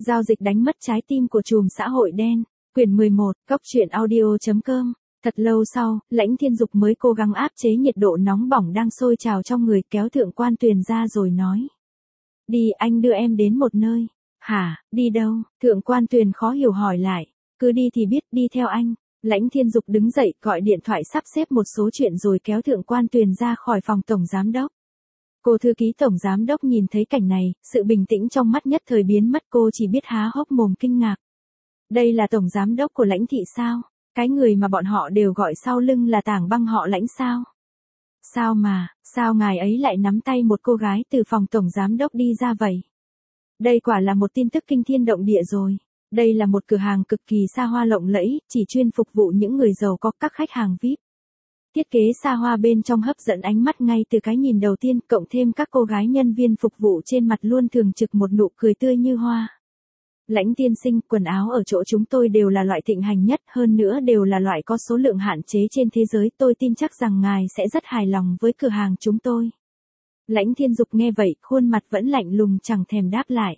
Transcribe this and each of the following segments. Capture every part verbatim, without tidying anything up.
Giao dịch đánh mất trái tim của trùm xã hội đen. Quyển mười một, Cóc truyện audio chấm com. Thật lâu sau, Lãnh Thiên Dục mới cố gắng áp chế nhiệt độ nóng bỏng đang sôi trào trong người, kéo Thượng Quan Tuyền ra rồi nói. Đi, anh đưa em đến một nơi. Hả, đi đâu? Thượng Quan Tuyền khó hiểu hỏi lại. Cứ đi thì biết, đi theo anh. Lãnh Thiên Dục đứng dậy, gọi điện thoại sắp xếp một số chuyện rồi kéo Thượng Quan Tuyền ra khỏi phòng tổng giám đốc. Cô thư ký tổng giám đốc nhìn thấy cảnh này, sự bình tĩnh trong mắt nhất thời biến mất, cô chỉ biết há hốc mồm kinh ngạc. Đây là tổng giám đốc của Lãnh thị sao? Cái người mà bọn họ đều gọi sau lưng là Tảng Băng họ Lãnh sao? Sao mà, sao ngài ấy lại nắm tay một cô gái từ phòng tổng giám đốc đi ra vậy? Đây quả là một tin tức kinh thiên động địa rồi. Đây là một cửa hàng cực kỳ xa hoa lộng lẫy, chỉ chuyên phục vụ những người giàu có, các khách hàng vi ai pi. Thiết kế xa hoa bên trong hấp dẫn ánh mắt ngay từ cái nhìn đầu tiên, cộng thêm các cô gái nhân viên phục vụ trên mặt luôn thường trực một nụ cười tươi như hoa. Lãnh tiên sinh, quần áo ở chỗ chúng tôi đều là loại thịnh hành nhất, hơn nữa đều là loại có số lượng hạn chế trên thế giới, tôi tin chắc rằng ngài sẽ rất hài lòng với cửa hàng chúng tôi. Lãnh Thiên Dục nghe vậy, khuôn mặt vẫn lạnh lùng chẳng thèm đáp lại.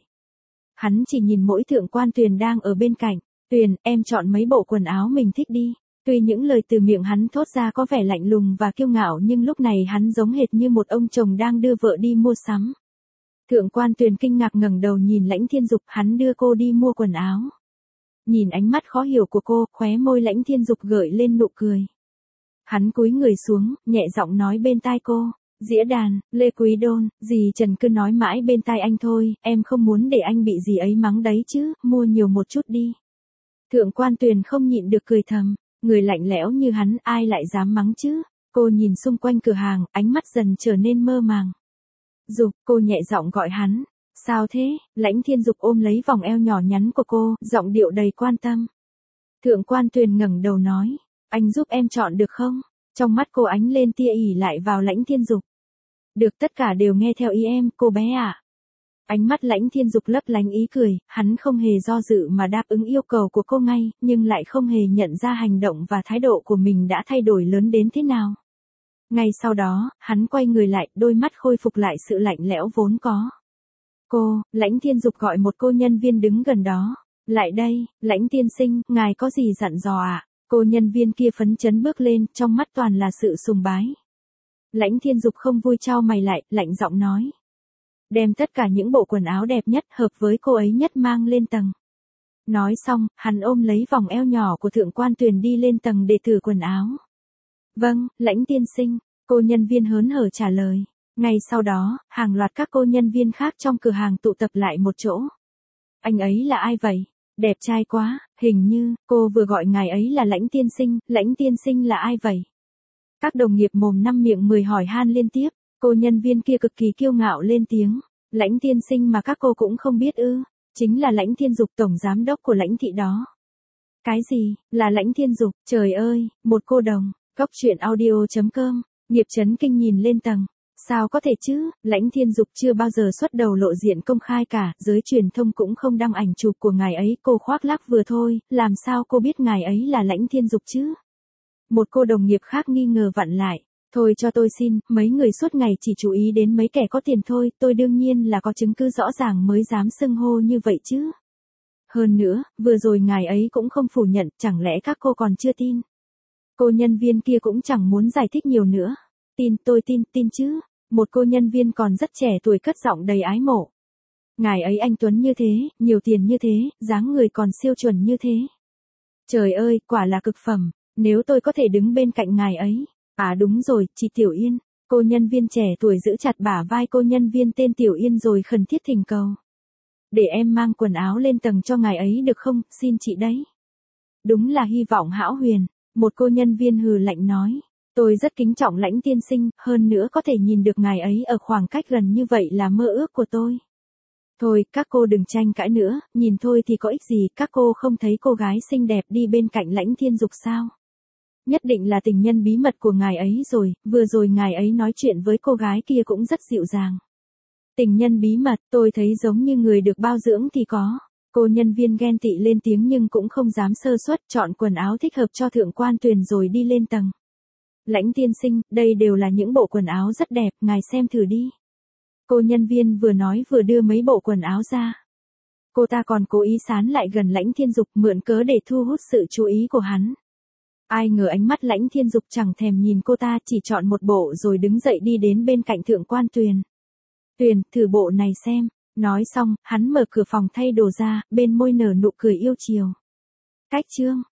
Hắn chỉ nhìn mỗi Thượng Quan Tuyền đang ở bên cạnh. Tuyền, em chọn mấy bộ quần áo mình thích đi. Tuy những lời từ miệng hắn thốt ra có vẻ lạnh lùng và kiêu ngạo, nhưng lúc này hắn giống hệt như một ông chồng đang đưa vợ đi mua sắm. Thượng Quan Tuyền kinh ngạc ngẩng đầu nhìn Lãnh Thiên Dục, hắn đưa cô đi mua quần áo. Nhìn ánh mắt khó hiểu của cô, khóe môi Lãnh Thiên Dục gợi lên nụ cười. Hắn cúi người xuống, nhẹ giọng nói bên tai cô. Dĩa đàn, Lê Quý Đôn, dì Trần cứ nói mãi bên tai anh thôi, em không muốn để anh bị dì ấy mắng đấy chứ, mua nhiều một chút đi. Thượng Quan Tuyền không nhịn được cười thầm, người lạnh lẽo như hắn ai lại dám mắng chứ. Cô nhìn xung quanh cửa hàng, ánh mắt dần trở nên mơ màng. Dục, cô nhẹ giọng gọi hắn. Sao thế? Lãnh Thiên Dục ôm lấy vòng eo nhỏ nhắn của cô, giọng điệu đầy quan tâm. Thượng Quan Tuyền ngẩng đầu nói, anh giúp em chọn được không? Trong mắt cô ánh lên tia ỉ lại vào Lãnh Thiên Dục. Được, tất cả đều nghe theo ý em, cô bé ạ. À. Ánh mắt Lãnh Thiên Dục lấp lánh ý cười, hắn không hề do dự mà đáp ứng yêu cầu của cô ngay, nhưng lại không hề nhận ra hành động và thái độ của mình đã thay đổi lớn đến thế nào. Ngay sau đó, hắn quay người lại, đôi mắt khôi phục lại sự lạnh lẽo vốn có. Cô, Lãnh Thiên Dục gọi một cô nhân viên đứng gần đó. Lại đây, Lãnh tiên sinh, ngài có gì dặn dò ạ? À? Cô nhân viên kia phấn chấn bước lên, trong mắt toàn là sự sùng bái. Lãnh Thiên Dục không vui chau mày lại, lạnh giọng nói. Đem tất cả những bộ quần áo đẹp nhất, hợp với cô ấy nhất mang lên tầng. Nói xong, hắn ôm lấy vòng eo nhỏ của Thượng Quan Tuyền đi lên tầng để thử quần áo. Vâng, Lãnh tiên sinh, cô nhân viên hớn hở trả lời. Ngay sau đó, hàng loạt các cô nhân viên khác trong cửa hàng tụ tập lại một chỗ. Anh ấy là ai vậy? Đẹp trai quá, hình như, cô vừa gọi ngài ấy là Lãnh tiên sinh, Lãnh tiên sinh là ai vậy? Các đồng nghiệp mồm năm miệng mười hỏi han liên tiếp, cô nhân viên kia cực kỳ kiêu ngạo lên tiếng. Lãnh tiên sinh mà các cô cũng không biết ư? Chính là Lãnh Thiên Dục, tổng giám đốc của Lãnh thị đó. Cái gì, là Lãnh Thiên Dục? Trời ơi, một cô đồng. Cóc truyện audio chấm com, Nghiệp chấn kinh nhìn lên tầng. Sao có thể chứ, Lãnh Thiên Dục chưa bao giờ xuất đầu lộ diện công khai cả, giới truyền thông cũng không đăng ảnh chụp của ngài ấy, cô khoác lác vừa thôi, làm sao cô biết ngài ấy là Lãnh Thiên Dục chứ? Một cô đồng nghiệp khác nghi ngờ vặn lại. Thôi cho tôi xin, mấy người suốt ngày chỉ chú ý đến mấy kẻ có tiền thôi, tôi đương nhiên là có chứng cứ rõ ràng mới dám xưng hô như vậy chứ. Hơn nữa, vừa rồi ngài ấy cũng không phủ nhận, chẳng lẽ các cô còn chưa tin? Cô nhân viên kia cũng chẳng muốn giải thích nhiều nữa. Tin, tôi tin, tin chứ. Một cô nhân viên còn rất trẻ tuổi cất giọng đầy ái mộ. Ngài ấy anh tuấn như thế, nhiều tiền như thế, dáng người còn siêu chuẩn như thế. Trời ơi, quả là cực phẩm, nếu tôi có thể đứng bên cạnh ngài ấy. À đúng rồi, chị Tiểu Yên. Cô nhân viên trẻ tuổi giữ chặt bả vai cô nhân viên tên Tiểu Yên rồi khẩn thiết thỉnh cầu. Để em mang quần áo lên tầng cho ngài ấy được không, xin chị đấy. Đúng là hy vọng hão huyền. Một cô nhân viên hừ lạnh nói. Tôi rất kính trọng Lãnh tiên sinh, hơn nữa có thể nhìn được ngài ấy ở khoảng cách gần như vậy là mơ ước của tôi. Thôi, các cô đừng tranh cãi nữa, nhìn thôi thì có ích gì, các cô không thấy cô gái xinh đẹp đi bên cạnh Lãnh Thiên Dục sao? Nhất định là tình nhân bí mật của ngài ấy rồi, vừa rồi ngài ấy nói chuyện với cô gái kia cũng rất dịu dàng. Tình nhân bí mật, tôi thấy giống như người được bao dưỡng thì có. Cô nhân viên ghen tị lên tiếng nhưng cũng không dám sơ suất, chọn quần áo thích hợp cho Thượng Quan Tuyền rồi đi lên tầng. Lãnh tiên sinh, đây đều là những bộ quần áo rất đẹp, ngài xem thử đi. Cô nhân viên vừa nói vừa đưa mấy bộ quần áo ra. Cô ta còn cố ý sán lại gần Lãnh Thiên Dục mượn cớ để thu hút sự chú ý của hắn. Ai ngờ ánh mắt Lãnh Thiên Dục chẳng thèm nhìn cô ta, chỉ chọn một bộ rồi đứng dậy đi đến bên cạnh Thượng quan Tuyền. Tuyền, thử bộ này xem. Nói xong, hắn mở cửa phòng thay đồ ra, bên môi nở nụ cười yêu chiều. Cách chương.